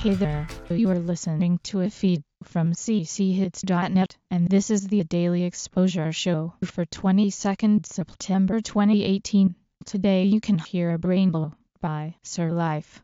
Hey there, you are listening to a feed from cchits.net, and this is the Daily Exposure Show for 22nd September 2018. Today you can hear Rainbow by Sir Life.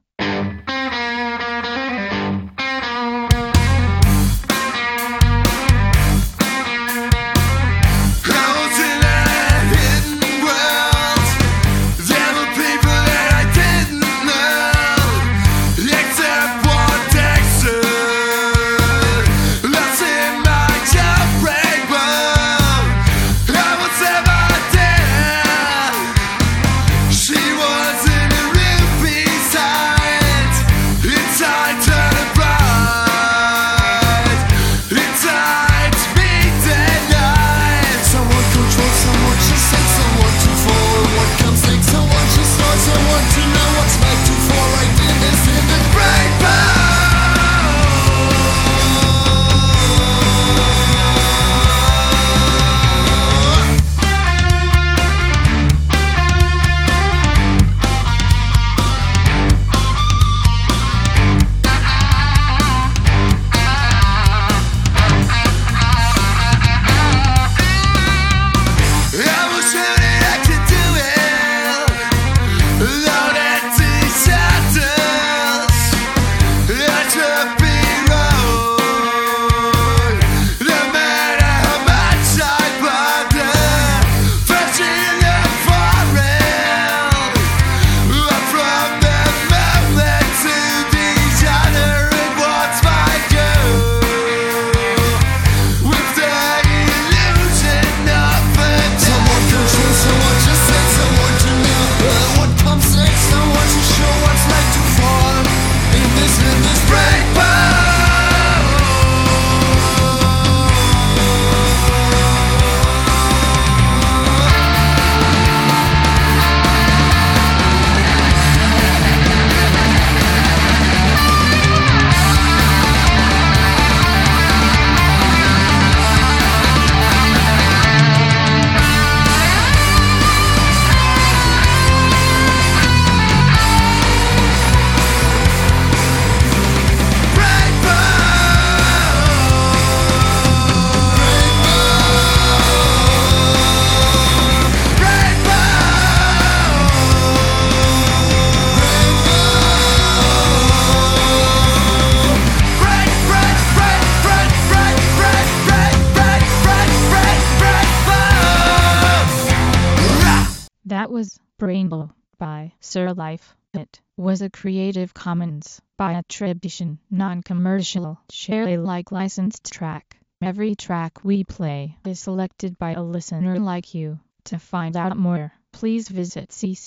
That was Rainbow by Sir Life. It was a Creative Commons by attribution, non-commercial, share Alike licensed track. Every track we play is selected by a listener like you. To find out more, please visit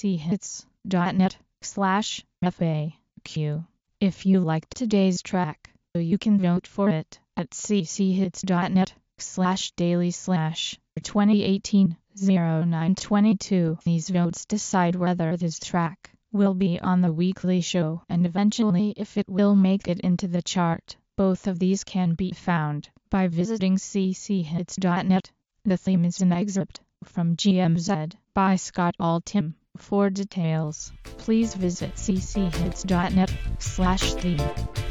cchits.net/FAQ. If you liked today's track, you can vote for it at cchits.net/daily/2018-0922. These votes decide whether this track will be on the weekly show and eventually if it will make it into the chart. Both of these can be found by visiting cchits.net. The theme is an excerpt from GMZ by Scott Altham. For details, please visit cchits.net/theme.